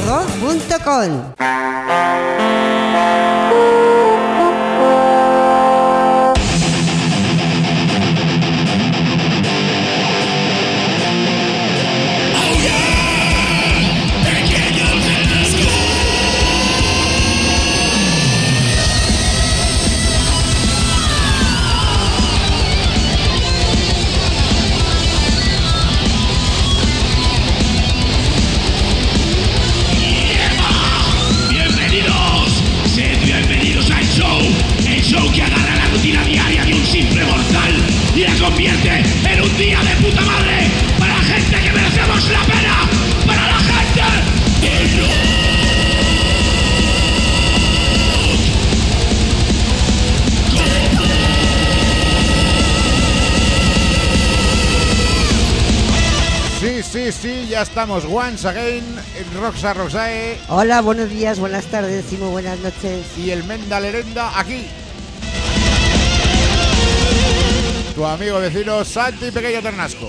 rock.com. Convierte en un día de puta madre para la gente que merecemos la pena, para la gente del rock. Sí, ya estamos once again en Roxa Roxae. Hola, buenos días, buenas tardes y muy buenas noches. Y el Menda Lerenda aquí. Tu amigo vecino Santi Pequeño Ternasco.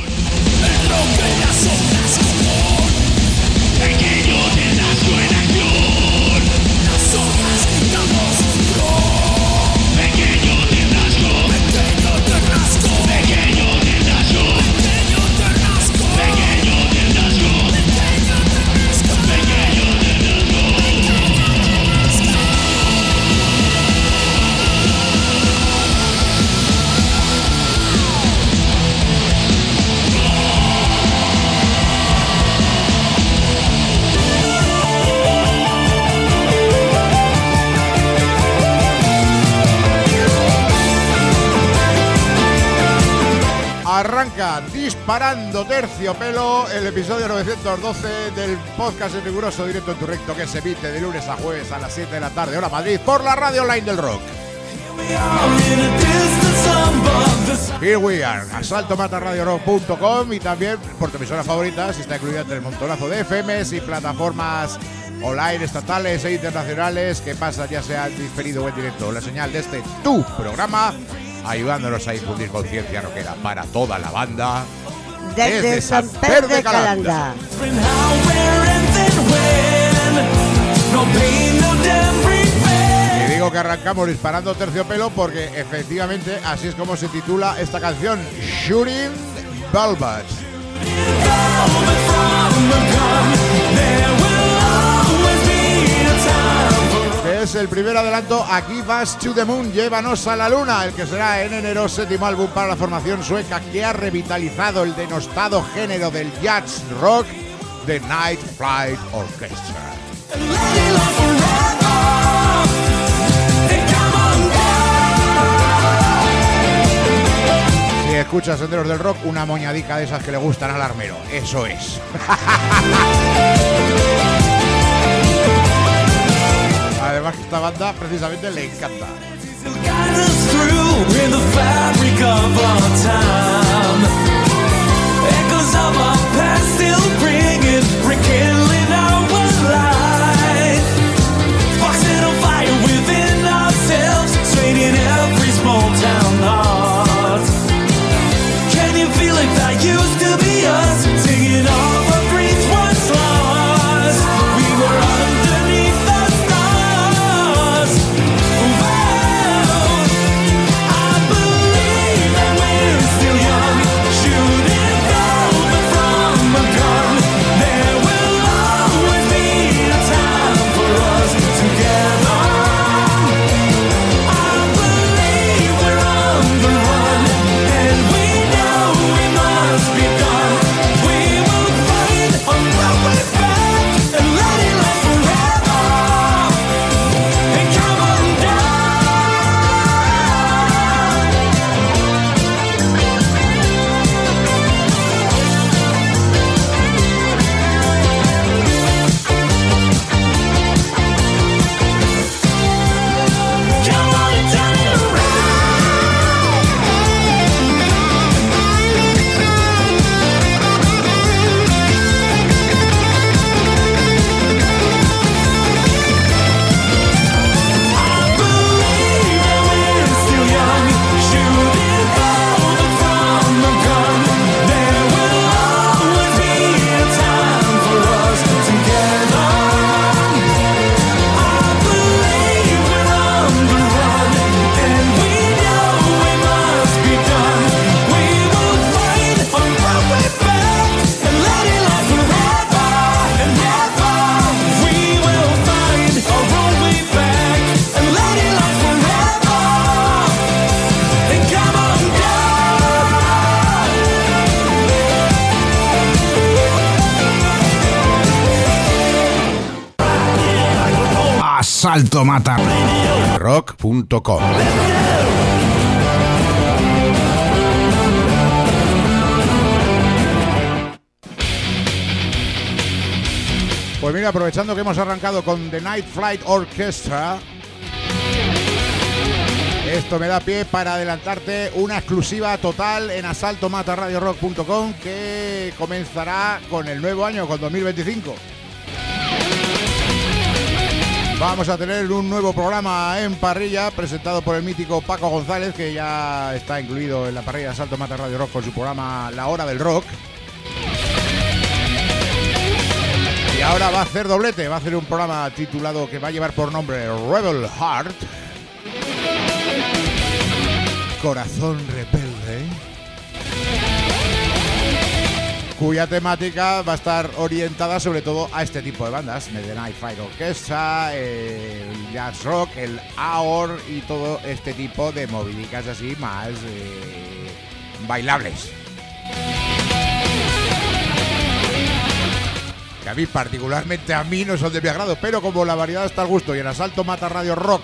Pequeño Ternasco en acción. Las horas gritamos rock. Pequeño Ternasco. Pequeño Ternasco. Pequeño Ternasco. Pequeño Ternasco. Pequeño Ternasco. Pequeño Ternasco. Arranca disparando terciopelo el episodio 912 del podcast en riguroso directo en tu recto que se emite de lunes a jueves a las 7 de la tarde hora Madrid por la radio online del rock. Here we are, asaltomatarradiorock.com y también por tu emisora favorita, si está incluida entre el montonazo de FMs y plataformas online estatales e internacionales que pasan ya sea diferido o en directo la señal de este tu programa, ayudándonos a difundir conciencia rockera para toda la banda desde San Pedro de Calanda. Y digo que arrancamos disparando terciopelo porque efectivamente así es como se titula esta canción, Shooting Velvet. Es el primer adelanto a Give Us to the Moon, Llévanos a la Luna, el que será en enero séptimo álbum para la formación sueca que ha revitalizado el denostado género del jazz rock, The Night Flight Orchestra. Si escuchas Senderos del Rock, una moñadica de esas que le gustan al armero, eso es. Además que esta banda precisamente le encanta. Rock.com. Pues mira, aprovechando que hemos arrancado con The Night Flight Orchestra, esto me da pie para adelantarte una exclusiva total en asaltomatarradiorock.com que comenzará con el nuevo año, con 2025. Vamos a tener un nuevo programa en parrilla presentado por el mítico Paco González, que ya está incluido en la parrilla de Asalto Mata Radio Rock con su programa La Hora del Rock. Y ahora va a hacer doblete, va a hacer un programa titulado que va a llevar por nombre Rebel Heart. Corazón rebelde. Cuya temática va a estar orientada sobre todo a este tipo de bandas, The Night Flight Orchestra, el jazz rock, el AOR y todo este tipo de movidicas así más bailables. Que a mí particularmente no son de mi agrado, pero como la variedad está al gusto y en Asalto Mata Radio Rock,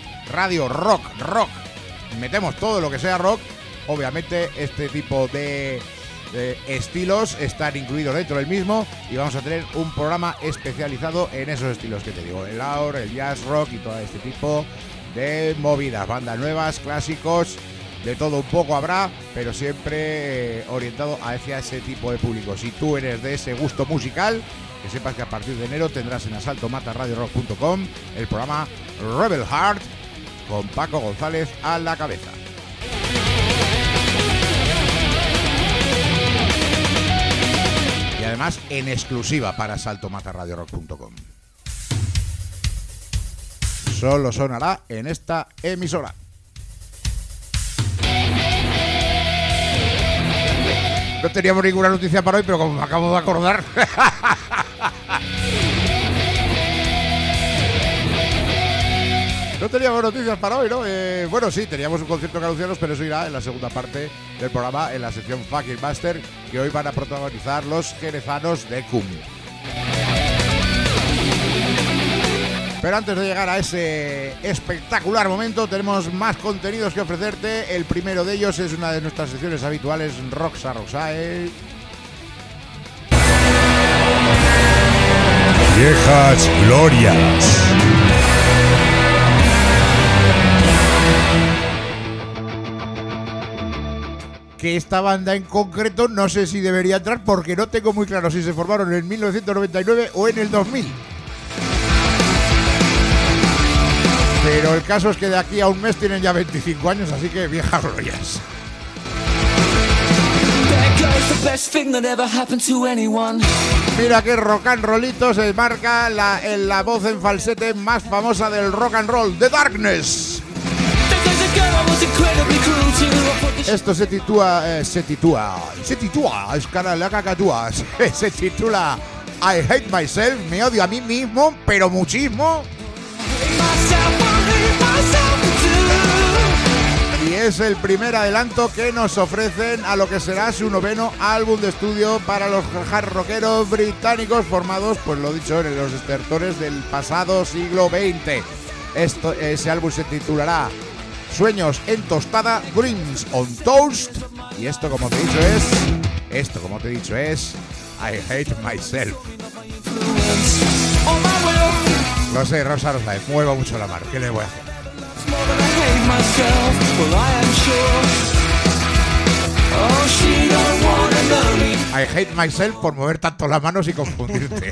metemos todo lo que sea rock, obviamente este tipo de estilos están incluidos dentro del mismo y vamos a tener un programa especializado en esos estilos que te digo, el AOR, el jazz rock y todo este tipo de movidas, bandas nuevas, clásicos, de todo un poco habrá, pero siempre orientado hacia ese tipo de público. Si tú eres de ese gusto musical, que sepas que a partir de enero tendrás en asaltomatarradiorock.com el programa Rebel Heart con Paco González a la cabeza. Y además en exclusiva para asaltomatarradiorock.com. Solo sonará en esta emisora. No teníamos ninguna noticia para hoy, pero como me acabo de acordar. No teníamos noticias para hoy, ¿no? Bueno, sí, teníamos un concierto que anunciaros, pero eso irá en la segunda parte del programa, en la sección Fucking Master, que hoy van a protagonizar los jerezanos de CUM. Pero antes de llegar a ese espectacular momento, tenemos más contenidos que ofrecerte. El primero de ellos es una de nuestras secciones habituales, Roxa Roxae. Viejas glorias. Que esta banda en concreto no sé si debería entrar porque no tengo muy claro si se formaron en 1999 o en el 2000. Pero el caso es que de aquí a un mes tienen ya 25 años, así que viejas glorias. Mira qué rock and rollito se marca la voz en falsete más famosa del rock and roll, The Darkness. Esto se titula I Hate Myself, me odio a mí mismo, pero muchísimo. Y es el primer adelanto que nos ofrecen a lo que será su 9º álbum de estudio para los hard rockeros británicos formados, pues lo dicho, en los estertores del pasado siglo XX. Ese álbum se titulará Sueños en tostada, Dreams on Toast. Y esto, como te he dicho, es I Hate Myself. Lo sé, Rosa Rosa, muevo mucho la mar. ¿Qué le voy a hacer? I hate myself por mover tanto las manos y confundirte.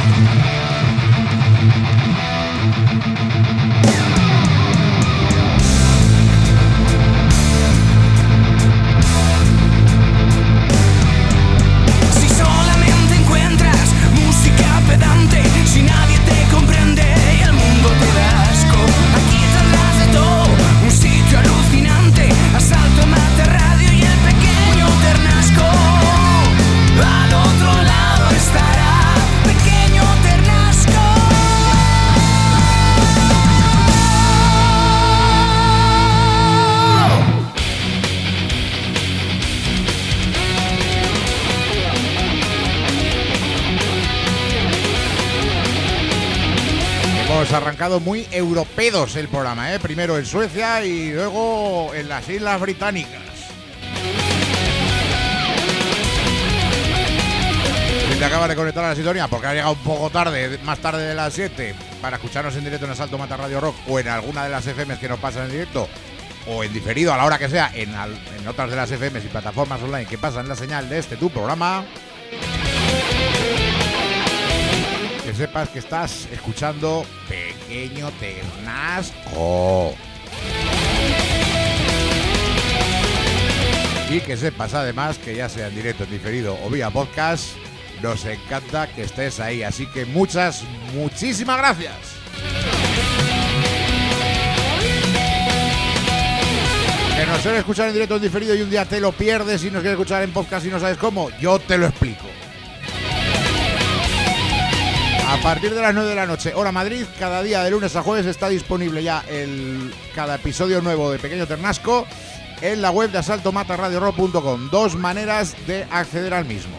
Arrancado muy europeos el programa, ¿eh? Primero en Suecia y luego en las Islas Británicas. Si te acabas de conectar a la sintonía porque has llegado un poco tarde, más tarde de las 7, para escucharnos en directo en Asalto Mata Radio Rock o en alguna de las FMs que nos pasan en directo o en diferido a la hora que sea en otras de las FMs y plataformas online que pasan la señal de tu programa, que sepas que estás escuchando Pequeño Ternasco. Y que sepas además que ya sea en directo, en diferido o vía podcast, nos encanta que estés ahí. Así que muchísimas gracias. Que nos quieres escuchar en directo, en diferido y un día te lo pierdes y nos quieres escuchar en podcast y no sabes cómo, yo te lo explico. A partir de las 9 de la noche, hora Madrid, cada día de lunes a jueves está disponible ya cada episodio nuevo de Pequeño Ternasco en la web de asaltomatarradiorock.com. 2 maneras de acceder al mismo.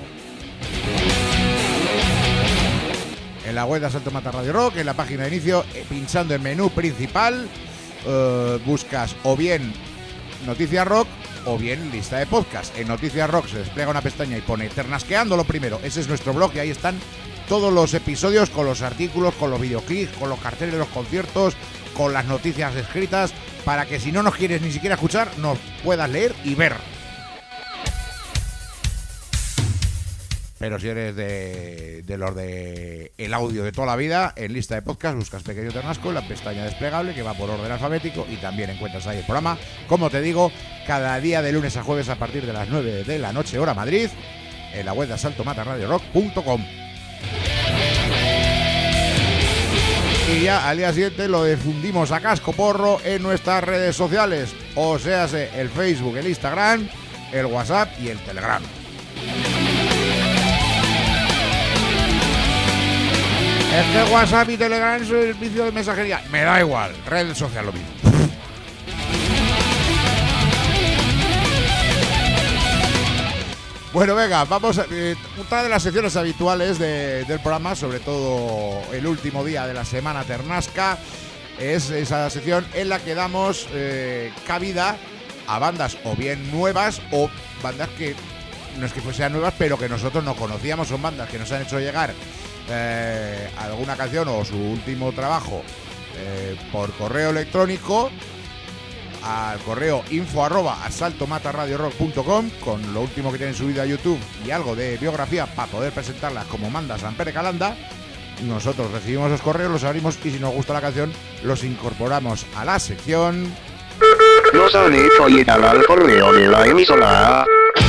En la web de Asalto Mata Radio Rock, en la página de inicio, pinchando en menú principal, buscas o bien Noticias Rock o bien lista de podcast. En Noticias Rock se despliega una pestaña y pone Ternasqueando lo primero. Ese es nuestro blog y ahí están todos los episodios con los artículos, con los videoclips, con los carteles de los conciertos, con las noticias escritas, para que si no nos quieres ni siquiera escuchar, nos puedas leer y ver. Pero si eres de los de el audio de toda la vida, en lista de podcast buscas Pequeño Ternasco en la pestaña desplegable que va por orden alfabético y también encuentras ahí el programa, como te digo, cada día de lunes a jueves a partir de las 9 de la noche hora Madrid, en la web de asaltomatarradiorock.com. Y ya al día siguiente lo difundimos a casco porro en nuestras redes sociales, o sea, el Facebook, el Instagram, el WhatsApp y el Telegram. Es que WhatsApp y Telegram es el servicio de mensajería. Me da igual, red social lo mismo. Bueno, venga, vamos a otra de las secciones habituales del programa, sobre todo el último día de la semana ternasca, es esa sección en la que damos cabida a bandas o bien nuevas o bandas que no es que sean nuevas, pero que nosotros no conocíamos. Son bandas que nos han hecho llegar alguna canción o su último trabajo por correo electrónico al correo info@asaltomatarradiorock.com con lo último que tienen subido a YouTube y algo de biografía para poder presentarlas como manda San Pere Calanda. Nosotros recibimos los correos, los abrimos y si nos gusta la canción los incorporamos a la sección. Nos han hecho llegar al correo de la emisora.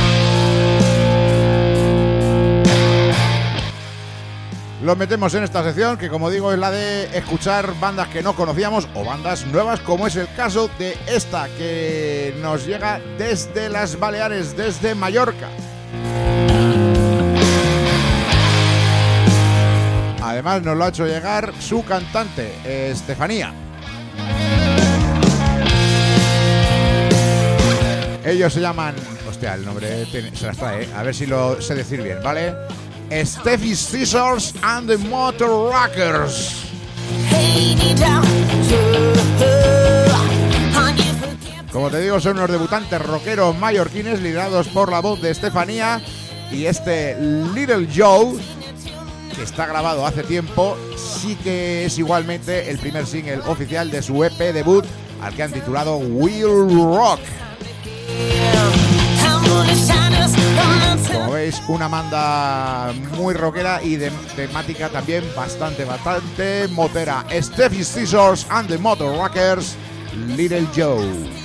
Los metemos en esta sección que, como digo, es la de escuchar bandas que no conocíamos o bandas nuevas, como es el caso de esta que nos llega desde las Baleares, desde Mallorca. Además nos lo ha hecho llegar su cantante, Estefanía. Ellos se llaman... Hostia, el nombre se las trae, a ver si lo sé decir bien, ¿vale? Steffi Scissors and the Motor Rockers. Como te digo, son unos debutantes rockeros mallorquines liderados por la voz de Estefanía y este Little Joe, que está grabado hace tiempo, sí que es igualmente el primer single oficial de su EP debut, al que han titulado Will Rock. Como veis, una banda muy rockera y de temática también bastante motera. Steffi Scissors and the Motor Rockers, Little Joe.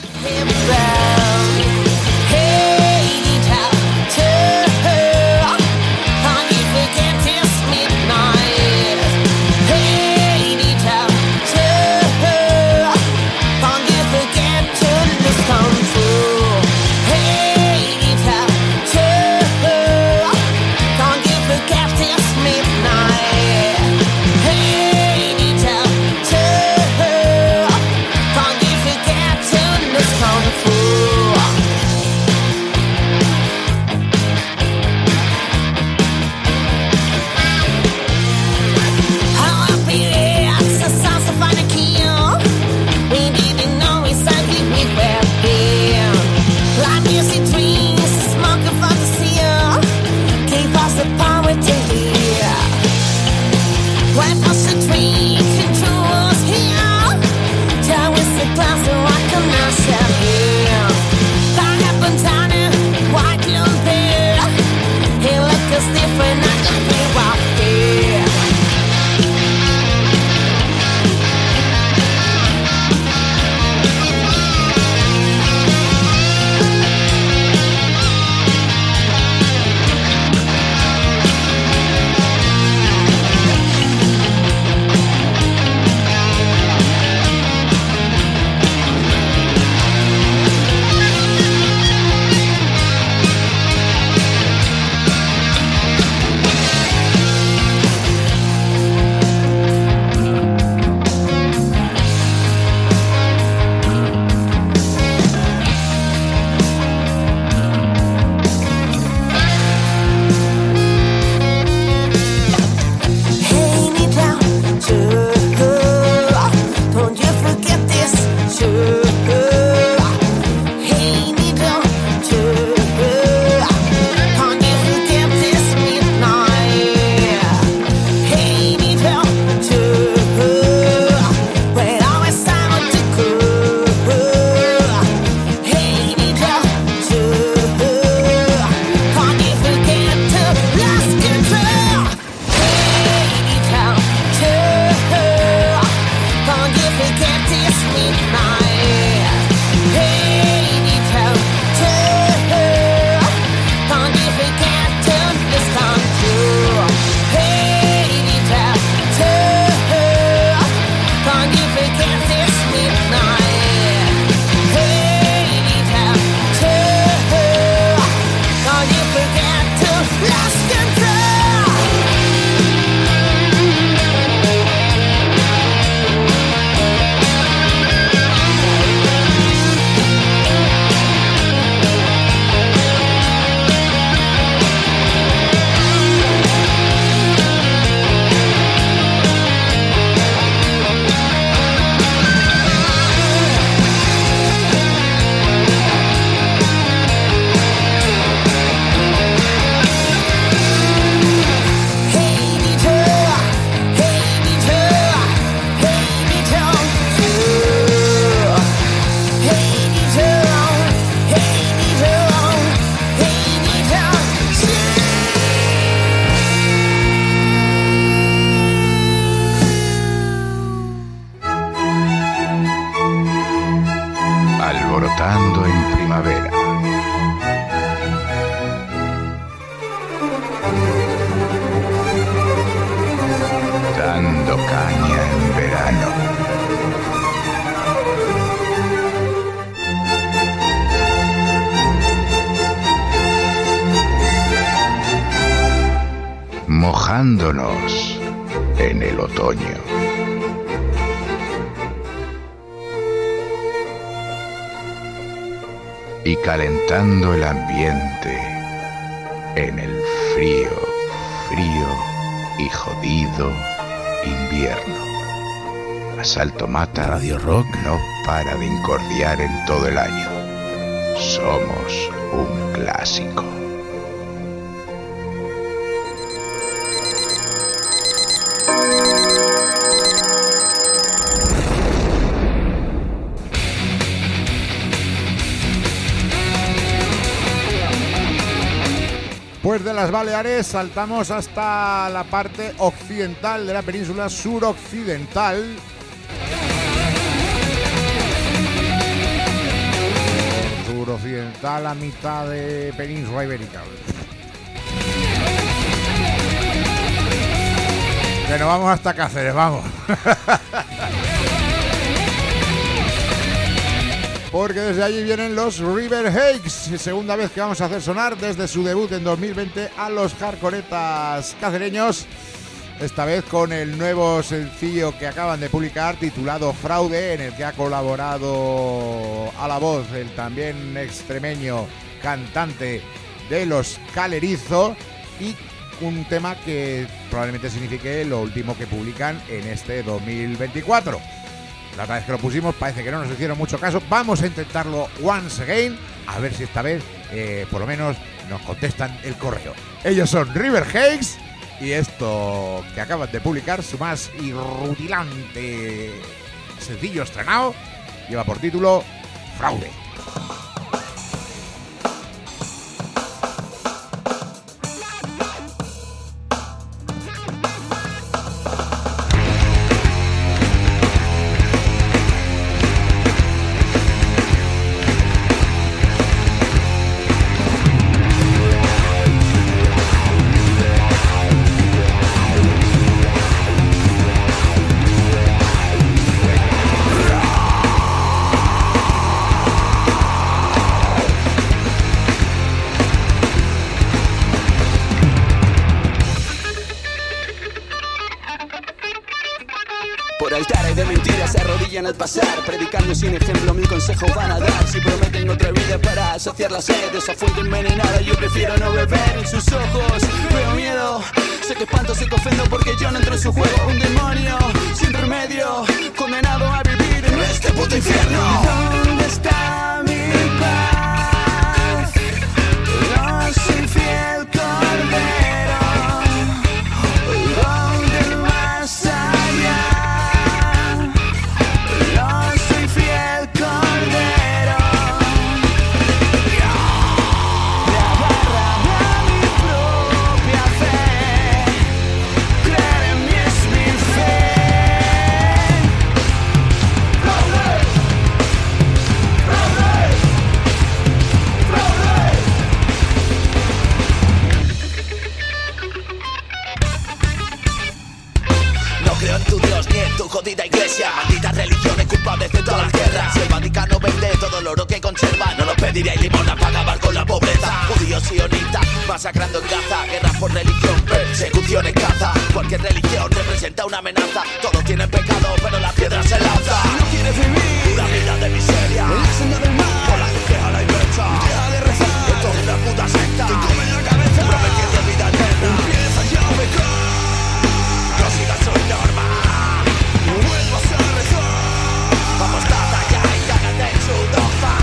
Alborotando en primavera. Dando caña en verano. Mojándonos en el otoño. Y calentando el ambiente en el frío y jodido invierno. Asalto Mata Radio Rock no para de incordiar en todo el año. Somos un clásico. desde las Baleares saltamos hasta la parte occidental de la península suroccidental. Suroccidental a mitad de península ibérica. Que nos vamos hasta Cáceres, vamos. Porque desde allí vienen los River Hakes, segunda vez que vamos a hacer sonar desde su debut en 2020 a los hardcoretas cacereños. Esta vez con el nuevo sencillo que acaban de publicar titulado Fraude, en el que ha colaborado a la voz el también extremeño cantante de los Calerizo, y un tema que probablemente signifique lo último que publican en este 2024. La otra vez que lo pusimos parece que no nos hicieron mucho caso. Vamos a intentarlo once again, a ver si esta vez por lo menos nos contestan el correo. Ellos son River Hakes y esto que acaban de publicar, su más irrutilante sencillo estrenado, lleva por título Fraude. Al pasar, predicando sin ejemplo, mil consejos van a dar. Si prometen otra vida para saciar la sed de esa fuente envenenada, yo prefiero no beber. En sus ojos veo miedo, sé que espanto, sé que ofendo porque yo no entro en su juego. Un demonio sin remedio, condenado a vivir en este puto infierno. ¿Dónde está mi paz? No soy fiel cordero. ¿Dónde más allá? Jodida iglesia, malditas religiones culpables de todas las guerras. Si el Vaticano vende todo el oro que conserva, no nos pediría limosna para acabar con la pobreza. Judíos sionistas masacrando en Gaza, guerras por religión, persecuciones, caza. Cualquier religión representa una amenaza. Todos tienen pecado, pero la piedra se lanza. Si no quieres vivir una vida de miseria, en la senda del mal, por la que a la inversa, deja de rezar. Esto es una puta secta que come la cabeza, prometiendo vida eterna. Empieza ya a pecar, no sigas su norma. Vuelvas a rezar. Vamos hasta allá y cágate en su dogma.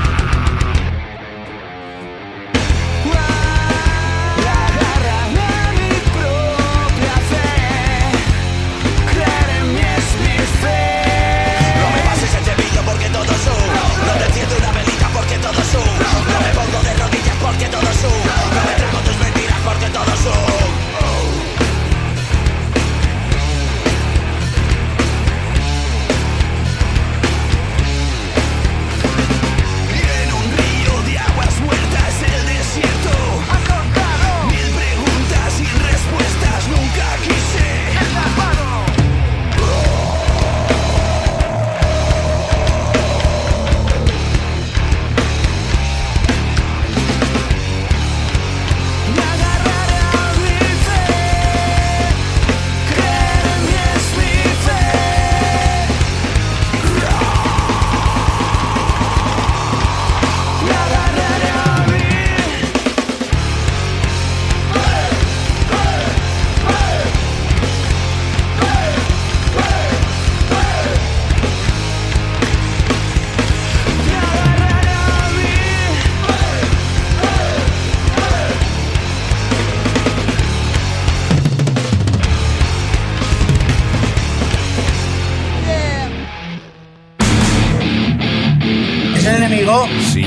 Agárrame a mi propia fe. Creer en mí es mi fe. No me pases el cepillo porque todo es no te enciendo una velita porque todo es no me pongo de rodillas porque todo es no me trago tus mentiras porque todo es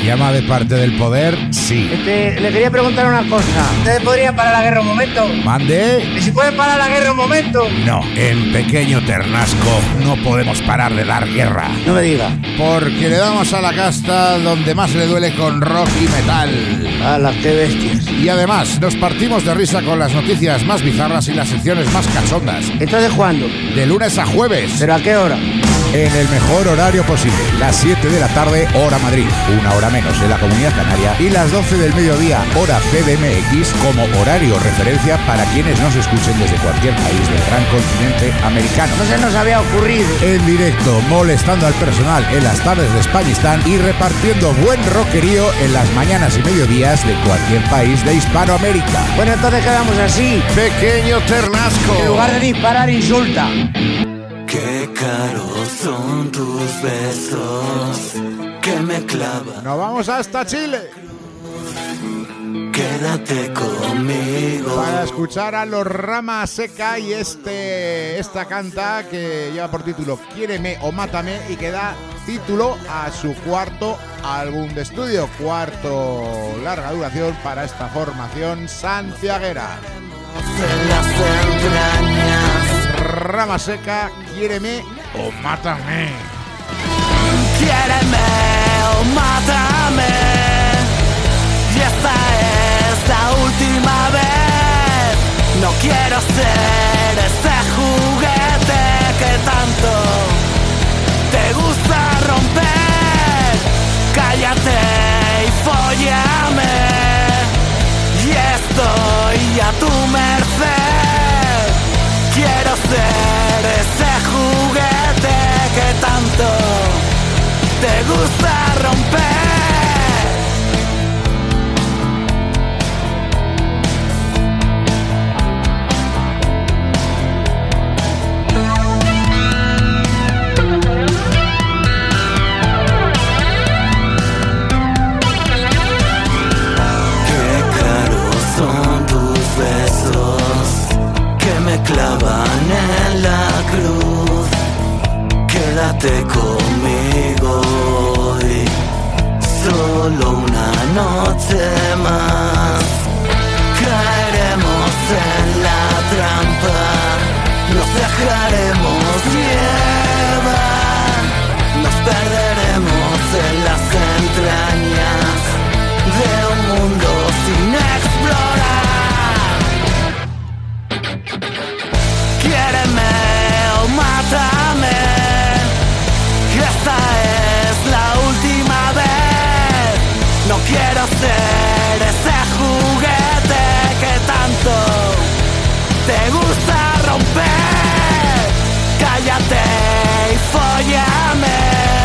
llama de parte del poder, sí. Le quería preguntar una cosa. ¿Ustedes podrían parar la guerra un momento? ¿Mande? ¿Y si pueden parar la guerra un momento? No, en Pequeño Ternasco no podemos parar de dar guerra. No me diga. Porque le damos a la casta donde más le duele con rock y metal. ¡Hala, qué bestias! Y además, nos partimos de risa con las noticias más bizarras y las secciones más cachondas. ¿Entonces cuándo? De lunes a jueves. ¿Pero a qué hora? En el mejor horario posible, las 7 de la tarde, hora Madrid, una hora menos en la Comunidad Canaria, Y las 12 del mediodía, hora CDMX, como horario referencia para quienes nos escuchen desde cualquier país del gran continente americano. No se nos había ocurrido. en directo, molestando al personal en las tardes de Españistán y repartiendo buen rockerío en las mañanas y mediodías de cualquier país de Hispanoamérica. Bueno, entonces quedamos así. Pequeño Ternasco. En lugar de disparar, insulta. Qué caros son tus besos que me clavan. Nos vamos hasta Chile Quédate conmigo. para escuchar a los Rama Seca y esta canta que lleva por título Quiéreme o Mátame y que da título a su cuarto álbum de estudio, cuarto larga duración para esta formación santiaguera. En las entrañas. Rama Seca, Quiéreme o Mátame. Quiéreme o mátame. Y esta es la última vez. No quiero ser ese juguete que tanto te gusta romper. Cállate y fóllame. Y estoy a tu merced. Quiero ser ese juguete que tanto te gusta romper. Qué caros son tus besos que me clavan en la cruz. Quédate conmigo hoy, solo una noche más. Caeremos en la trampa, nos dejaremos llevar. Nos perderemos en las entrañas de un mundo sin explorar. Quiéreme o mátame. Esta es la última vez. No quiero ser ese juguete que tanto te gusta romper. Cállate y fóllame.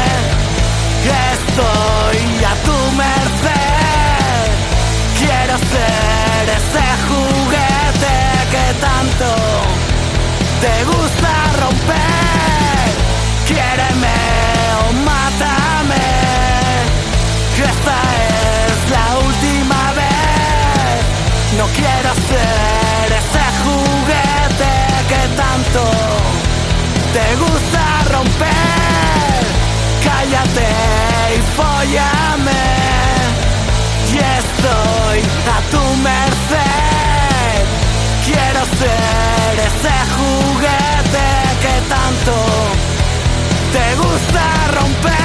Estoy a tu merced. Quiero ser ese juguete que tanto te gusta romper. Quiéreme o mátame. Esta es la última vez. No quiero ser ese juguete que tanto te gusta romper. Cállate y fóllame. Y estoy a tu merced. Quiero ser ese juguete que tanto te gusta romper.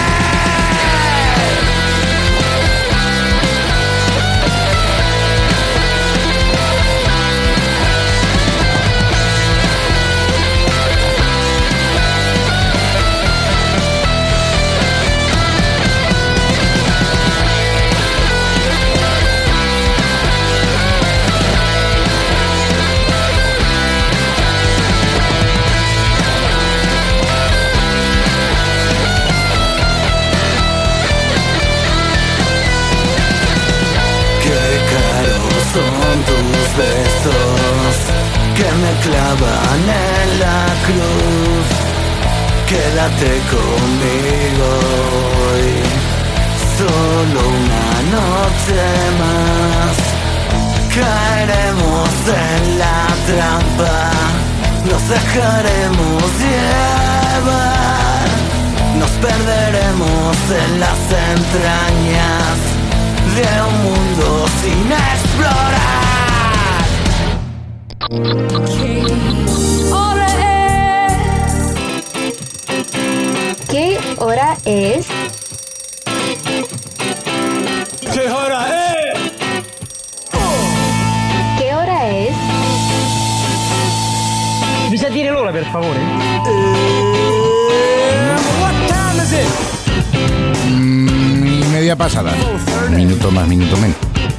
Son tus besos que me clavan en la cruz. Quédate conmigo hoy, solo una noche más. Caeremos en la trampa, nos dejaremos llevar. Nos perderemos en las entrañas de un mundo sin explorar. ¿Qué hora es? ¿Qué hora es? ¿Qué hora es? Mi sentire l'ora, per favore. Media pasada. Minuto más, minuto menos.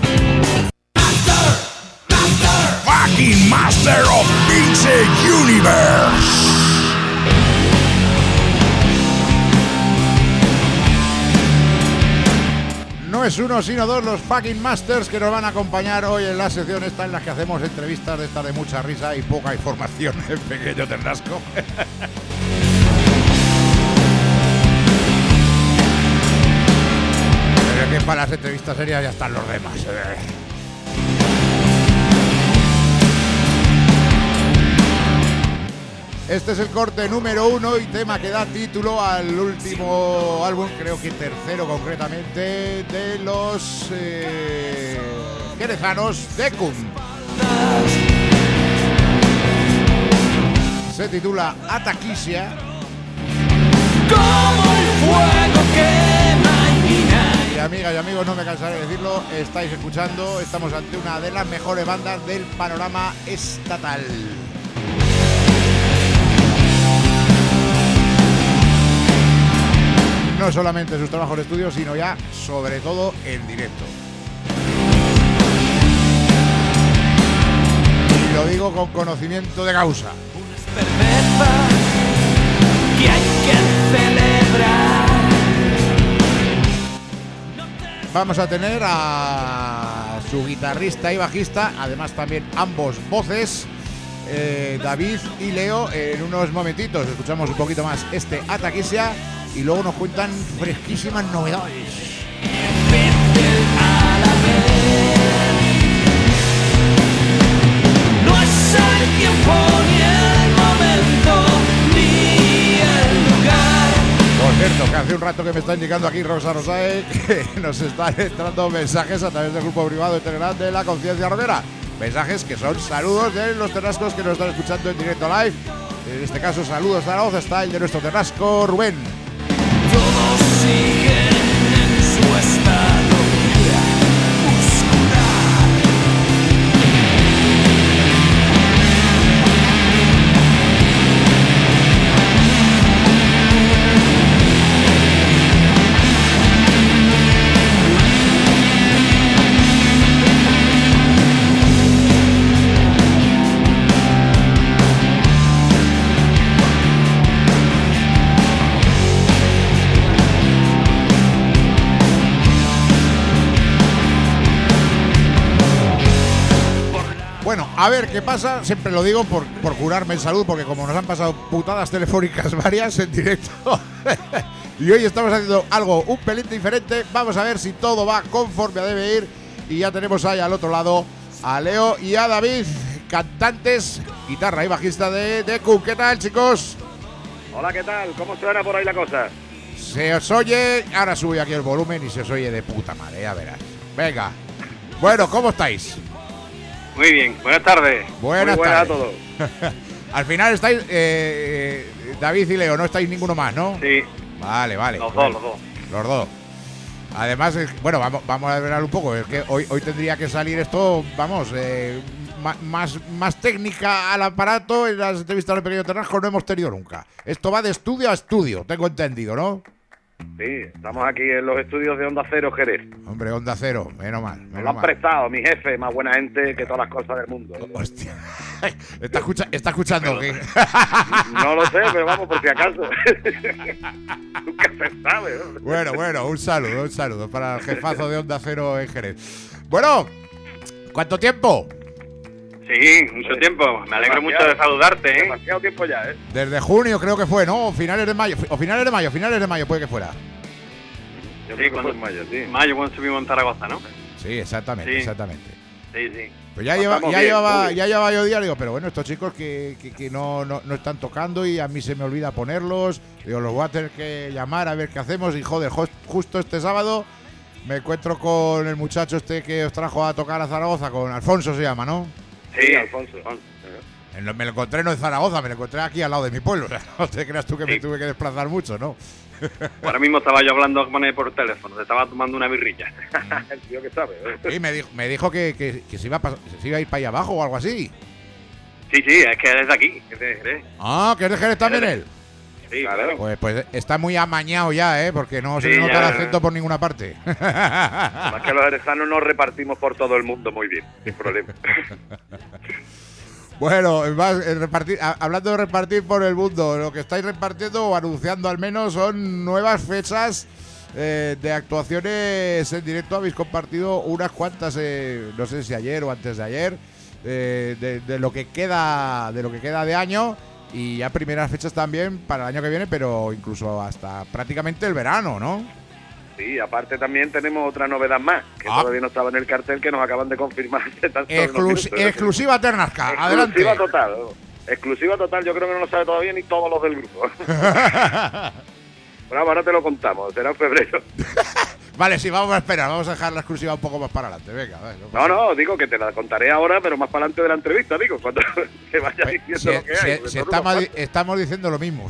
Fucking Master of Pinche Universe. No es uno sino dos los fucking masters que nos van a acompañar hoy en la sección esta en la que hacemos entrevistas de estas de mucha risa y poca información en Pequeño Ternasco. Pero que para las entrevistas serias ya están los demás. Este es el corte número 1 y tema que da título al último álbum, creo que tercero concretamente, de los jerezanos Decum. Se titula Ataquisia. Como el fuego que Y amigas y amigos, no me cansaré de decirlo, estáis escuchando, estamos ante una de las mejores bandas del panorama estatal. No solamente sus trabajos de estudio, sino ya, sobre todo, en directo. Y lo digo con conocimiento de causa. cerveza que hay que celebrar. Vamos a tener a su guitarrista y bajista, además también ambos voces, David y Leo, en unos momentitos. Escuchamos un poquito más este Ataquisia y luego nos cuentan fresquísimas novedades. No es el tiempo ni el momento ni el lugar. Por cierto, que hace un rato que me está indicando aquí Rosa Rosae que nos están entrando mensajes a través del grupo privado de Telegram de la Conciencia Rodera. Mensajes que son saludos de los ternascos que nos están escuchando en directo live. En este caso, saludos de la voz, está el de nuestro ternasco Rubén. Todos siguen en su estado crepuscular. Bueno, a ver qué pasa, siempre lo digo por curarme en salud, porque como nos han pasado putadas telefónicas varias en directo y hoy estamos haciendo algo un pelín diferente, vamos a ver si todo va conforme debe ir. Y ya tenemos ahí al otro lado a Leo y a David, cantantes, guitarra y bajista de Decum. ¿Qué tal, chicos? Hola, ¿qué tal? ¿Cómo suena por ahí la cosa? Se os oye, ahora sube aquí el volumen y se os oye de puta madre, ya verás. Venga, bueno, ¿cómo estáis? Muy bien, buenas tardes. Buenas Muy tardes a todos. Al final estáis, David y Leo, no estáis ninguno más, ¿no? Sí. Vale. Los bueno, dos. Los dos. Además, bueno, vamos a ver un poco. Es que hoy tendría que salir esto, vamos, más técnica al aparato. En las entrevistas de Pequeño Ternasco no hemos tenido nunca. Esto va de estudio a estudio, tengo entendido, ¿no? Sí, estamos aquí en los estudios de Onda Cero Jerez. Hombre, Onda Cero, menos mal. Nos lo han prestado, mi jefe, más buena gente que todas las cosas del mundo. Hostia. ¿Está escuchando o qué? No lo sé, pero vamos, por si acaso. Nunca se sabe, ¿no? Bueno, un saludo para el jefazo de Onda Cero en Jerez. Bueno, ¿cuánto tiempo? Sí, mucho tiempo. Me alegro mucho de saludarte, ¿eh? Demasiado tiempo ya, ¿eh? Desde junio creo que fue, ¿no? Finales de mayo puede que fuera. Yo creo que fue en mayo, sí. Mayo, cuando estuvimos en Zaragoza, ¿no? Sí, exactamente. Sí. Pues ya llevaba yo días, digo, pero bueno, estos chicos que no están tocando y a mí se me olvida ponerlos, digo, los voy a tener que llamar a ver qué hacemos y joder, justo este sábado me encuentro con el muchacho este que os trajo a tocar a Zaragoza, con Alfonso se llama, ¿no? Sí, Alfonso. Me lo encontré no en Zaragoza, me lo encontré aquí al lado de mi pueblo, o sea, no te creas tú que me tuve que desplazar mucho, ¿no? Ahora mismo estaba yo hablando con él por teléfono, se estaba tomando una birrilla. El tío que sabe. Sí, me dijo que se iba a ir para allá abajo o algo así. Sí, es que es de aquí, es de Jerez. Ah, que es de Jerez también él. Sí, claro. Pues está muy amañado ya, porque no se le nota el acento por ninguna parte. Más que los jerezanos nos repartimos por todo el mundo muy bien, sin problema. Bueno, hablando de repartir por el mundo, lo que estáis repartiendo o anunciando al menos son nuevas fechas de actuaciones en directo. Habéis compartido unas cuantas, no sé si ayer o antes de ayer, de lo que queda de año, y ya primeras fechas también para el año que viene, pero incluso hasta prácticamente el verano, ¿no? Sí, aparte también tenemos otra novedad más, que todavía no estaba en el cartel, que nos acaban de confirmar. Exclusiva Ternasca, adelante. Exclusiva total, yo creo que no lo sabe todavía ni todos los del grupo. Bueno, ahora te lo contamos, será en febrero. Vale, sí, vamos a esperar, vamos a dejar la exclusiva un poco más para adelante, venga. No, digo que te la contaré ahora, pero más para adelante de la entrevista, digo, cuando te vaya diciendo lo que hay. Estamos diciendo lo mismo.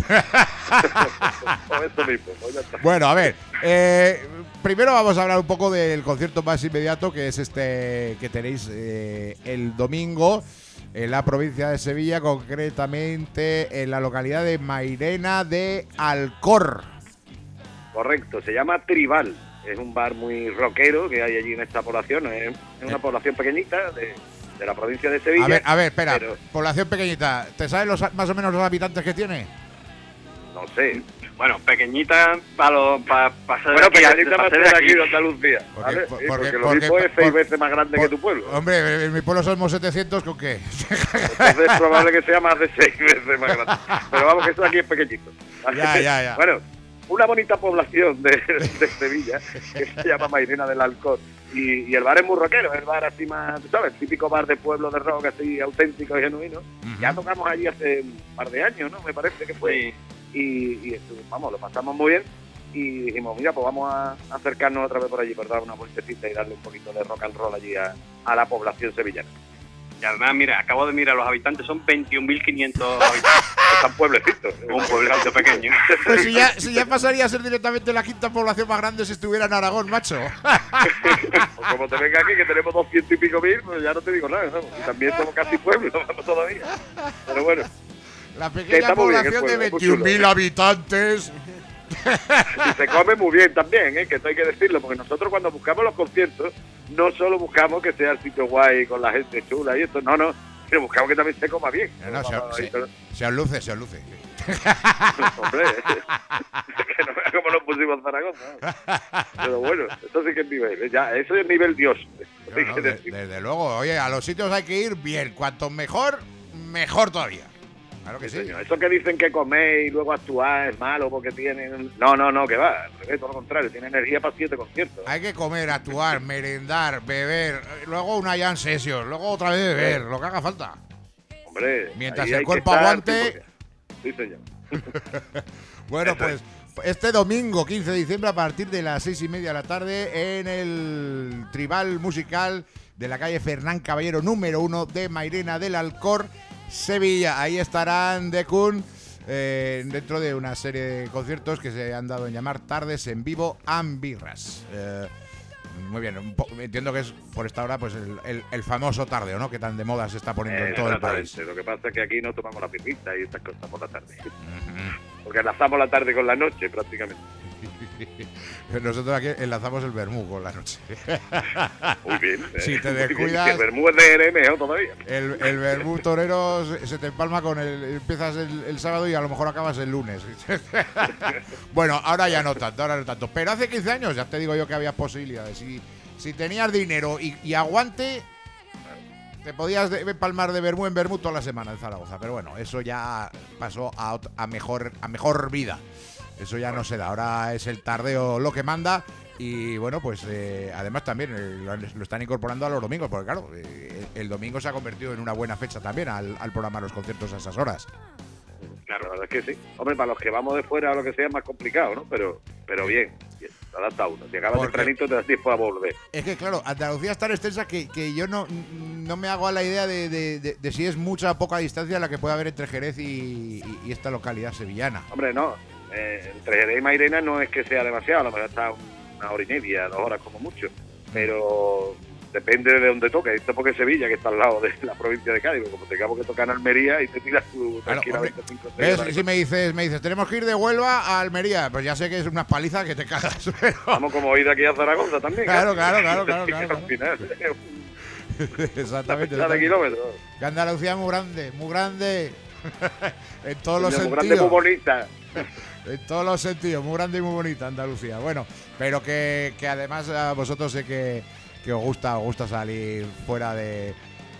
Esto mismo, pues ya está. Bueno, a ver, primero vamos a hablar un poco del concierto más inmediato, que es este que tenéis el domingo en la provincia de Sevilla, concretamente en la localidad de Mairena de Alcor. Correcto, se llama Tribal. Es un bar muy rockero que hay allí en esta población. Es una población pequeñita de la provincia de Sevilla. A ver, espera. Población pequeñita. ¿Te sabes más o menos los habitantes que tiene? No sé. Bueno, pequeñita para ser bueno, de aquí. Pequeñita para ser de aquí de Andalucía. ¿Vale? Porque lo mismo es 6 veces más grande que tu pueblo. Hombre, en mi pueblo somos 700, ¿con qué? Entonces es probable que sea más de 6 veces más grande. Pero vamos, que esto aquí es pequeñito. Ya. Bueno, una bonita población de Sevilla que se llama Mairena del Alcor, y el bar es muy rockero, el bar así más, ¿sabes? Típico bar de pueblo de rock así auténtico y genuino. Ya tocamos allí hace un par de años, ¿no? Me parece que fue. Y vamos, lo pasamos muy bien y dijimos, mira, pues vamos a acercarnos otra vez por allí, por dar una vueltecita y darle un poquito de rock and roll allí a la población sevillana. Y además, mira, acabo de mirar, los habitantes son 21.500 habitantes. Están pueblecitos. Un pueblecito pequeño. Pues si ya pasaría a ser directamente la quinta población más grande si estuviera en Aragón, macho. Pues como te venga aquí, que tenemos 200 y pico mil, pues ya no te digo nada, ¿no? Y también somos casi pueblos, vamos todavía. Pero bueno. La pequeña población de 21.000 habitantes. Y se come muy bien también, que esto hay que decirlo, porque nosotros cuando buscamos los conciertos no solo buscamos que sea el sitio guay con la gente chula y esto, no, sino buscamos que también se coma bien. Se os luce. Hombre, que no vea cómo nos pusimos en Zaragoza. Pero bueno, eso sí que es nivel, ya, eso es nivel Dios. Desde luego, oye, a los sitios hay que ir bien, cuanto mejor todavía. Claro que sí. Señor. Eso que dicen que comer y luego actuar es malo porque tienen... No, que va, todo lo contrario, tiene energía para 7 conciertos. Hay que comer, actuar, merendar, beber, luego una jam session, luego otra vez beber, lo que haga falta. Hombre, mientras el cuerpo aguante... Sí, señor. Bueno, pues este domingo 15 de diciembre a partir de las 6:30 de la tarde en el Tribal Musical de la calle Fernán Caballero número 1 de Mairena del Alcor, Sevilla. Ahí estarán The Kun dentro de una serie de conciertos que se han dado en llamar Tardes en Vivo Ambirras. Muy bien, entiendo que es por esta hora pues el famoso tardeo, ¿no? Que tan de moda se está poniendo en todo el país. Lo que pasa es que aquí no tomamos la pipita y estas cosas por la tarde. Porque enlazamos la tarde con la noche prácticamente. Nosotros aquí enlazamos el vermú con la noche. Muy bien. Si te descuidas... El vermú es de mejor todavía. El vermú torero se te empalma con empiezas el sábado y a lo mejor acabas el lunes. Bueno, ahora ya no tanto. Pero hace 15 años ya te digo yo que había posibilidades. Si tenías dinero y aguante, te podías empalmar de vermú en vermú toda la semana en Zaragoza. Pero bueno, eso ya pasó a mejor vida. Eso ya no se da, ahora es el tardeo lo que manda. Y bueno, pues además también lo están incorporando a los domingos, porque claro, el domingo se ha convertido en una buena fecha también al programar los conciertos a esas horas. Claro, la verdad es que sí. Hombre, para los que vamos de fuera o lo que sea es más complicado, ¿no? Pero bien, te adapta uno. Si acabas tempranito te das tiempo a volver. Es que claro, Andalucía es tan extensa que yo no me hago a la idea de si es mucha o poca distancia la que puede haber entre Jerez y esta localidad sevillana. Hombre, no. Entre Jerez y Mairena no es que sea demasiado, a lo mejor está una hora y media, 2 horas como mucho. Pero depende de dónde toque. Esto porque Sevilla, que está al lado de la provincia de Cádiz, como tengamos que tocar en Almería y te tiras tú tranquilamente 5 o 6 horas. Si me dices, tenemos que ir de Huelva a Almería, pues ya sé que es una paliza que te cagas. Pero... Vamos como ir de aquí a Zaragoza también. Claro. Al final, exactamente. De kilómetros. Que Andalucía es muy grande. En todos los sentidos. Muy grande, muy bonita. En todos los sentidos, muy grande y muy bonita Andalucía. Bueno, pero que además a vosotros sé que os gusta salir fuera de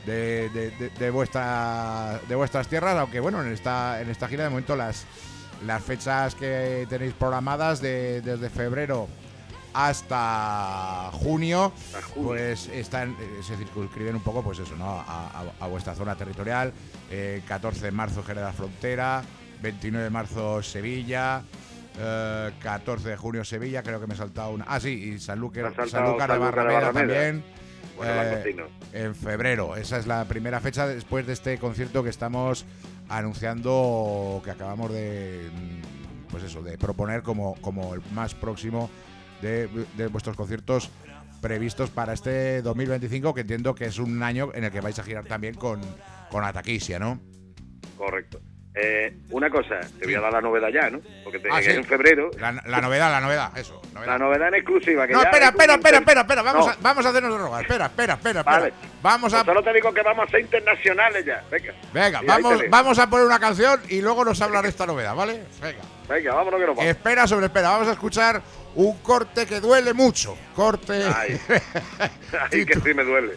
vuestras tierras, aunque bueno, en esta gira de momento las fechas que tenéis programadas desde febrero hasta junio, pues se circunscriben un poco, pues eso, ¿no? A vuestra zona territorial. 14 de marzo Jerez de la Frontera, 29 de marzo Sevilla, 14 de junio Sevilla, creo que me he saltado una. Y Sanlúcar de Barrameda también. En febrero. Esa es la primera fecha después de este concierto que estamos anunciando, que acabamos de proponer como el más próximo de vuestros conciertos previstos para este 2025, que entiendo que es un año en el que vais a girar también con Ataquisia, ¿no? Correcto. Una cosa, te voy a dar la novedad ya, ¿no? Porque en febrero... La novedad, eso. La novedad en exclusiva. Que no, ya espera. Vamos a hacernos drogas. Espera. Vale. Vamos a... Solo te digo que vamos a ser internacionales ya. Venga, vamos a poner una canción y luego nos hablar de esta novedad, ¿vale? Venga, vámonos que nos vamos. Espera. Vamos a escuchar un corte que duele mucho. Ay, que sí me duele.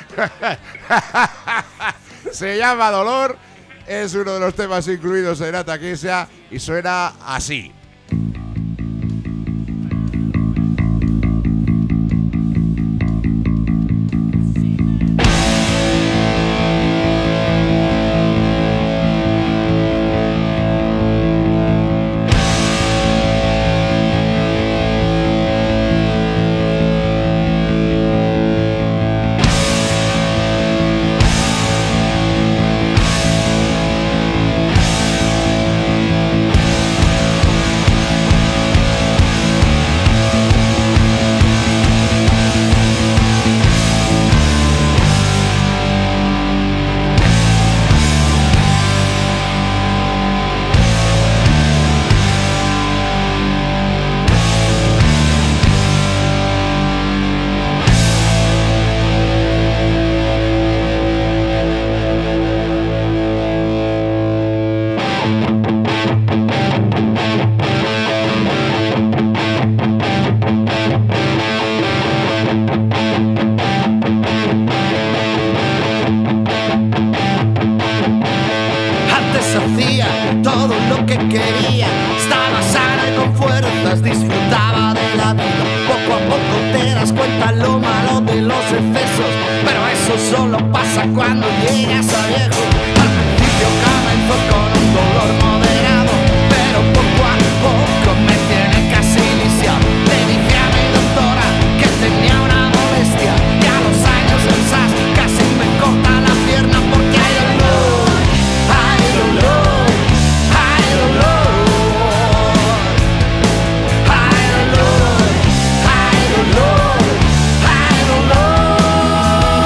Se llama Dolor. Es uno de los temas incluidos en Ataquisia y suena así.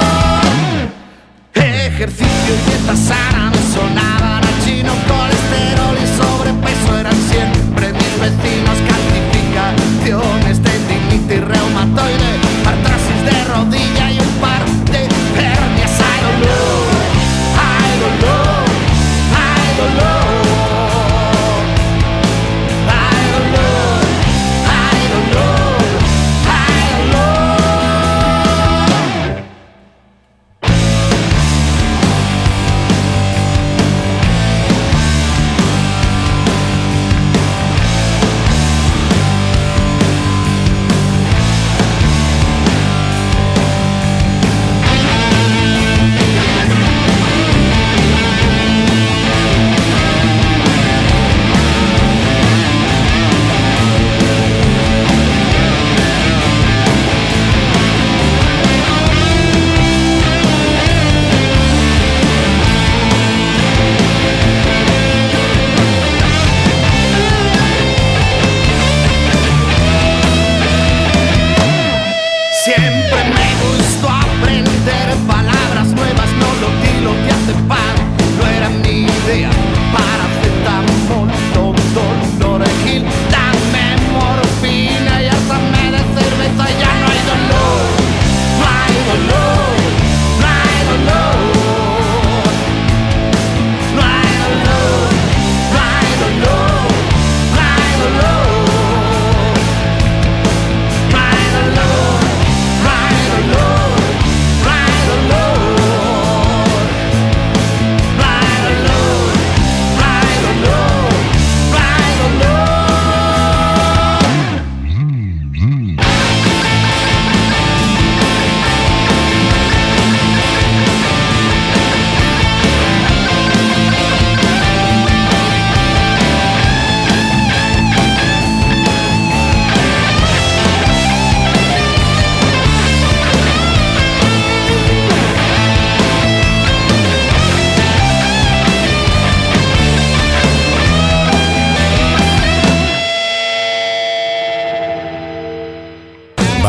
Ejercicio y dieta sana me sonaban a chino, colesterol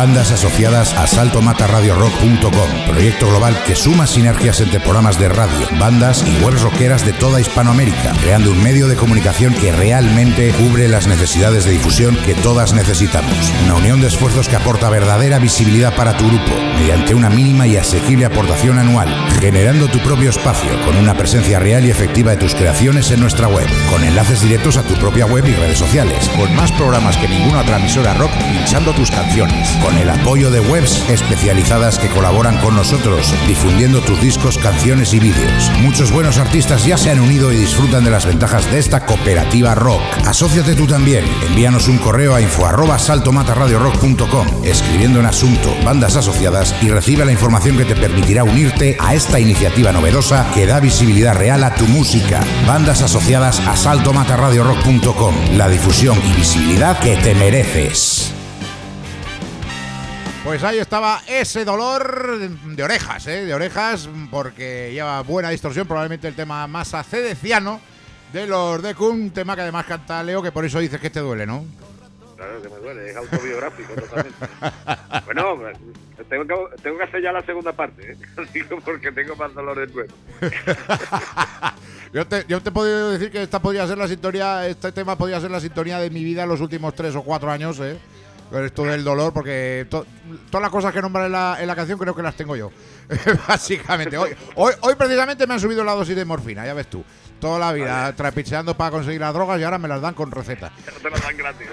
Bandas asociadas a saltomatarradiorock.com, proyecto global que suma sinergias entre programas de radio, bandas y webs rockeras de toda Hispanoamérica, creando un medio de comunicación que realmente cubre las necesidades de difusión que todas necesitamos. Una unión de esfuerzos que aporta verdadera visibilidad para tu grupo, mediante una mínima y asequible aportación anual, generando tu propio espacio con una presencia real y efectiva de tus creaciones en nuestra web, con enlaces directos a tu propia web y redes sociales, con más programas que ninguna otra emisora rock pinchando tus canciones, con el apoyo de webs especializadas que colaboran con nosotros, difundiendo tus discos, canciones y vídeos. Muchos buenos artistas ya se han unido y disfrutan de las ventajas de esta cooperativa rock. Asóciate tú también. Envíanos un correo a info@saltomatarradiorock.com, escribiendo en asunto bandas asociadas, y recibe la información que te permitirá unirte a esta iniciativa novedosa que da visibilidad real a tu música. Bandas asociadas a saltomatarradiorock.com, la difusión y visibilidad que te mereces. Pues ahí estaba ese dolor de orejas, de orejas, porque lleva buena distorsión, probablemente el tema más acedeciano de los Deku, un tema que además canta Leo, que por eso dices que te duele, ¿no? Claro que me duele, es autobiográfico totalmente. Bueno, tengo que hacer ya la segunda parte, digo, porque tengo más dolores nuevos. Yo te he podido decir que este tema podría ser la sintonía de mi vida en los últimos 3 o 4 años, con esto del dolor, porque todas las cosas que nombran en la canción creo que las tengo yo, básicamente. Hoy precisamente me han subido la dosis de morfina, ya ves tú. Toda la vida trapicheando para conseguir las drogas y ahora me las dan con receta. No te las dan gratis.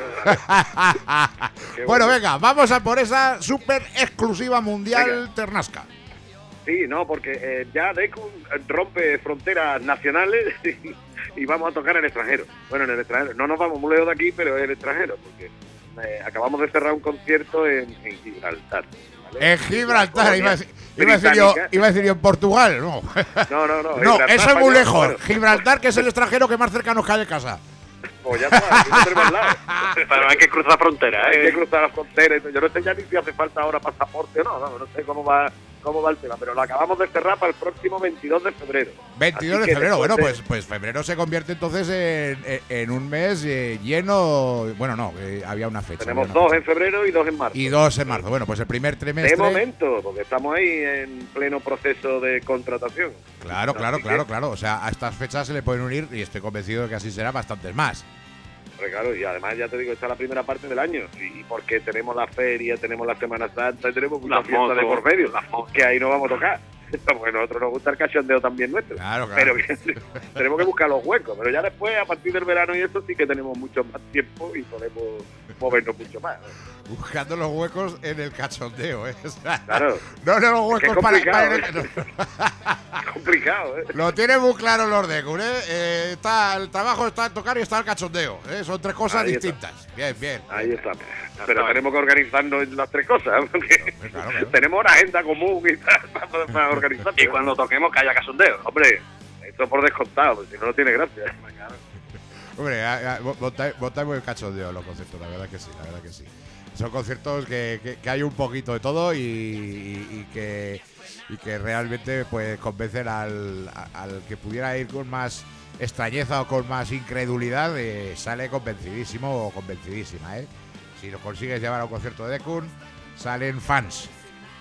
Bueno, venga, vamos a por esa súper exclusiva mundial Ternasca. Sí, no, porque ya Deku rompe fronteras nacionales y vamos a tocar en el extranjero. Bueno, en el extranjero. No nos vamos muy lejos de aquí, pero en el extranjero, porque acabamos de cerrar un concierto en Gibraltar. ¿Vale? En Gibraltar, iba a decir yo en Portugal, no. No. No, eso es muy lejos. Bueno. Gibraltar, que es el extranjero que más cerca nos cae de casa. Pues ya está, aquí no tenemos al lado. Pero hay que cruzar la frontera, Hay que cruzar la frontera. Yo no sé ya ni si hace falta ahora pasaporte o no sé cómo va el tema, pero lo acabamos de cerrar para el próximo 22 de febrero. 22 de febrero, bueno, pues febrero se convierte entonces en un mes lleno. Bueno, no, había una fecha. Tenemos 2 en febrero y 2 en marzo. Y 2 en marzo, bueno, pues el primer trimestre. De momento, porque estamos ahí en pleno proceso de contratación. Claro. O sea, a estas fechas se le pueden unir, y estoy convencido de que así será, bastantes más. Pero claro, y además ya te digo, esta es la primera parte del año, y porque tenemos la feria, tenemos la Semana Santa, y tenemos una fiesta de por medio, que ahí no vamos a tocar. Porque a nosotros nos gusta el cachondeo también nuestro. Claro. Pero tenemos que buscar los huecos, pero ya después, a partir del verano y eso, sí que tenemos mucho más tiempo y podemos movernos mucho más. Buscando los huecos en el cachondeo, O sea, claro. No los huecos es para... Es complicado, Lo tiene muy claro los Deku, el trabajo está en tocar y está el cachondeo, Son 3 cosas ahí distintas. Está. Bien. Ahí está. Pero tenemos que organizarnos en las 3 cosas, porque claro. Tenemos una agenda común y tal para organizar. Y cuando toquemos que haya cachondeo. Hombre, esto por descontado, porque si no tiene gracia. Hombre, montáis muy el cachondeo los conciertos, la verdad que sí. Son conciertos que hay un poquito de todo y que realmente pues convencen al que pudiera ir con más extrañeza o con más incredulidad, sale convencidísimo o convencidísima, Si lo consigues llevar a un concierto de Deku, salen fans.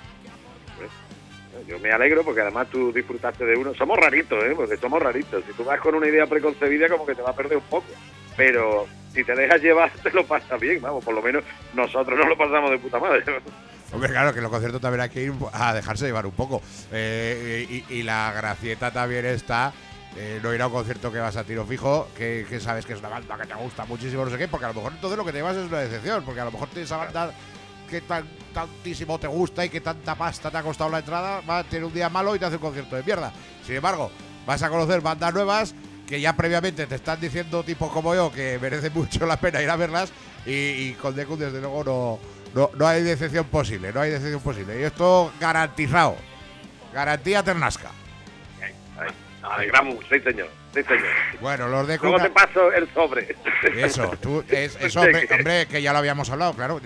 Yo me alegro porque además tú disfrutaste de uno. Somos raritos, porque somos raritos. Si tú vas con una idea preconcebida, como que te va a perder un poco. Pero si te dejas llevar, te lo pasas bien, vamos. Por lo menos nosotros nos lo pasamos de puta madre. Hombre, claro, que en los conciertos también hay que ir a dejarse llevar un poco. Y la gracieta también está... no ir a un concierto que vas a tiro fijo, que sabes que es una banda que te gusta muchísimo, no sé qué, porque a lo mejor entonces lo que te llevas es una decepción, porque a lo mejor esa banda que tantísimo te gusta y que tanta pasta te ha costado la entrada, va a tener un día malo y te hace un concierto de mierda. Sin embargo, vas a conocer bandas nuevas que ya previamente te están diciendo, tipos como yo, que merece mucho la pena ir a verlas, y con Deku desde luego no hay decepción posible, Y esto garantizado, garantía Ternasca. Nos alegramos mucho. Sí, señor. Bueno, los de Luego te paso el sobre. Eso, eso hombre, que ya lo habíamos hablado, claro.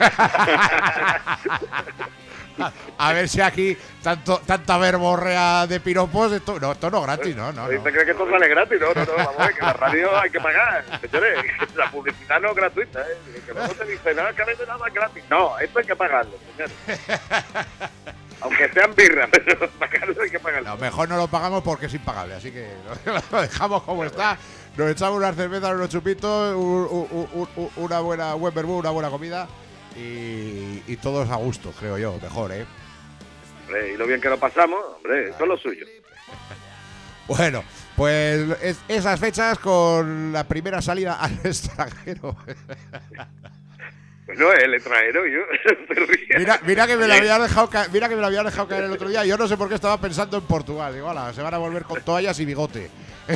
A ver si aquí tanta verborrea de piropos. Esto no gratis, no. ¿Usted cree que esto sale gratis? No, vamos a ver, que la radio hay que pagar. Señores, la publicidad no es gratuita, ¿eh? Que luego se dice, no, que a veces nada es gratis. No, esto hay que pagarlo, señores. Aunque sean birras, pero pagarlo hay que pagarlo. No, mejor no lo pagamos porque es impagable, así que lo dejamos como está. Nos echamos unas cervezas, unos chupitos, una buena buen vermú, una buena comida y todos a gusto, creo yo, mejor, ¿eh? Hombre, y lo bien que lo pasamos, hombre, eso es lo suyo. Bueno, pues esas fechas con la primera salida al extranjero. Bueno, el extranjero, yo se ríe. Mira que me lo había dejado caer el otro día. Yo no sé por qué estaba pensando en Portugal. Digo, se van a volver con toallas y bigote.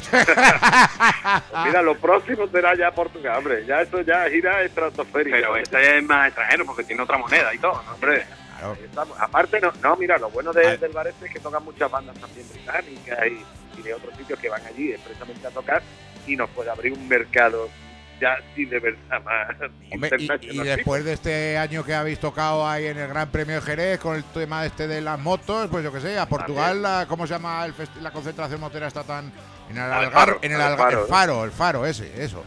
Mira, lo próximo será ya Portugal, hombre. Ya esto ya gira estratosférica. Pero este es más extranjero porque tiene otra moneda y todo, ¿no? Hombre. Claro. Aparte, no, mira, lo bueno del bar es que tocan muchas bandas también británicas y de otros sitios que van allí expresamente a tocar y nos puede abrir un mercado ya sí de verdad más. Hombre, y después de este año que habéis tocado ahí en el Gran Premio de Jerez con el tema de las motos, pues yo que sé, a Portugal, ¿cómo se llama la concentración motera? Está tan en el Faro, eso.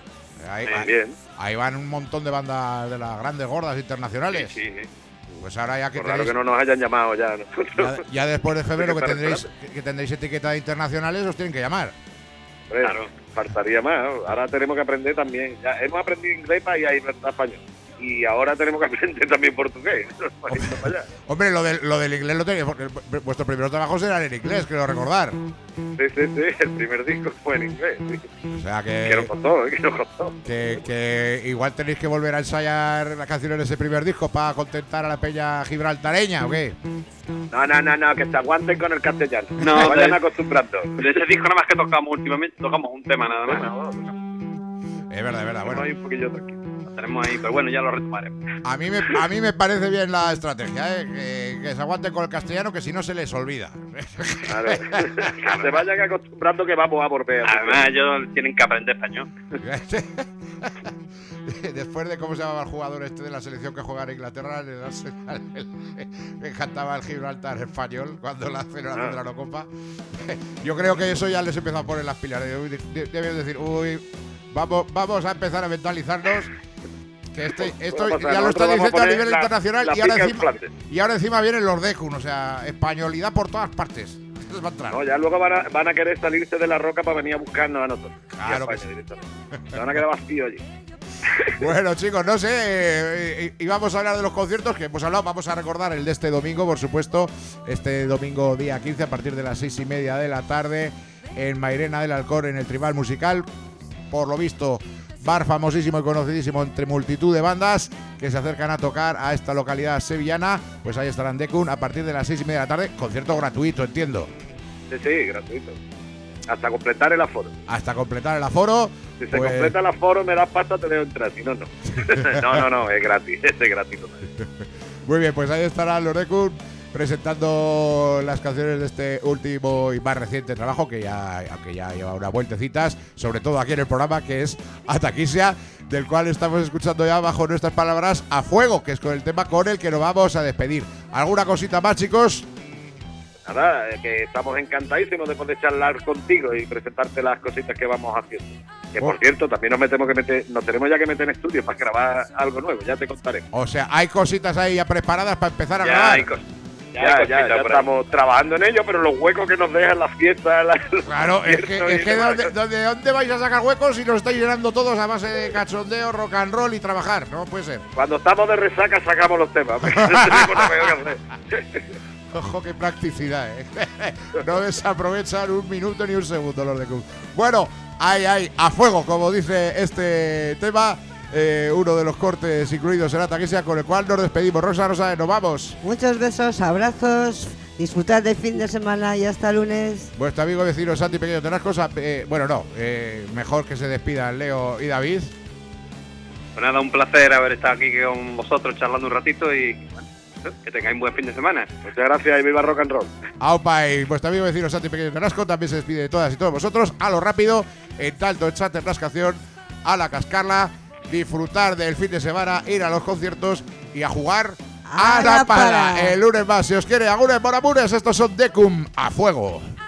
Ahí van un montón de bandas de las grandes gordas internacionales. Sí. Pues ahora ya que claro que no nos hayan llamado ya. Ya después de febrero que tendréis etiqueta de internacionales, os tienen que llamar. Claro. Faltaría más, ¿no? Ahora tenemos que aprender también. Ya hemos aprendido inglés para ir a español. Y ahora tenemos que aprender también portugués. Hombre, lo del inglés lo tenéis, porque vuestros primeros trabajos eran en inglés, quiero recordar. Sí, el primer disco fue en inglés. Sí. O sea que nos costó. Que igual tenéis que volver a ensayar las canciones de ese primer disco para contentar a la peña gibraltareña, ¿o qué? No, que se aguanten con el castellano. No, se vayan acostumbrando. De ese disco nada más que tocamos últimamente, tocamos un tema nada más. Es verdad, bueno. Hay un poquillo tranquilo. Tenemos ahí, pero bueno, ya lo retomaremos. A mí me parece bien la estrategia, que se aguanten con el castellano, que si no se les olvida. Claro. Que se vayan acostumbrando que vamos a volver. Además, ellos tienen que aprender español. Después de cómo se llamaba el jugador de la selección que juega en Inglaterra, me encantaba el Gibraltar español cuando la celebración de la Eurocopa. Yo creo que eso ya les empezó a poner las pilas. Deben decir, vamos a empezar a mentalizarnos. Que esto ya lo está diciendo a nivel internacional y ahora encima vienen los Decun, o sea, españolidad por todas partes. Esto va a entrar. No, ya luego van a querer salirse de la roca para venir a buscarnos a nosotros. Claro que sí. Se van a quedar vacíos allí. Bueno, chicos, no sé, y vamos a hablar de los conciertos que hemos hablado. Vamos a recordar el de este domingo, por supuesto. Este domingo día 15 a partir de las 6:30 de la tarde en Mairena del Alcor, en el Tribal Musical. Por lo visto, bar famosísimo y conocidísimo entre multitud de bandas que se acercan a tocar a esta localidad sevillana. Pues ahí estarán Decun a partir de las 6:30 de la tarde. Concierto gratuito, entiendo. Sí, gratuito. Hasta completar el aforo. Si se completa el aforo, me das pasta, te dejo entrar. Si no, no. No, es gratis. Es gratis. Muy bien, pues ahí estarán los Decun presentando las canciones de este último y más reciente trabajo, aunque ya lleva unas vueltecitas, sobre todo aquí en el programa, que es Ataquisia, del cual estamos escuchando ya bajo nuestras palabras A Fuego, que es con el tema con el que nos vamos a despedir. ¿Alguna cosita más, chicos? Nada, que estamos encantadísimos de poder charlar contigo y presentarte las cositas que vamos haciendo. Que por cierto, también nos tenemos ya que meter en estudio para grabar algo nuevo, ya te contaremos. O sea, hay cositas ahí ya preparadas para empezar a grabar. Ya estamos trabajando en ello, pero los huecos que nos dejan las fiestas. Claro, es que ¿dónde vais a sacar huecos si nos estáis llenando todos a base de cachondeo, rock and roll y trabajar? No puede ser. Cuando estamos de resaca sacamos los temas. Ojo, qué practicidad, No desaprovechan un minuto ni un segundo los de Cook. Bueno, a fuego, como dice este tema. Uno de los cortes incluidos en Ataquisia, con el cual nos despedimos. Rosa, nos vamos. Muchos besos, abrazos, disfrutad del fin de semana y hasta lunes. Vuestro amigo vecino Santi Pequeño Tenascos, mejor que se despidan Leo y David. Pues nada, un placer haber estado aquí con vosotros charlando un ratito y Que tengáis un buen fin de semana. Muchas gracias y viva rock and roll. Aupa, y vuestro amigo vecino Santi Pequeño Terrasco también se despide de todas y todos vosotros. A lo rápido, en tanto en Santi Rascación, a la cascarla, disfrutar del fin de semana, ir a los conciertos y a jugar a la pala. El lunes más, si os quiere, agures por amores, estos son Decum a fuego.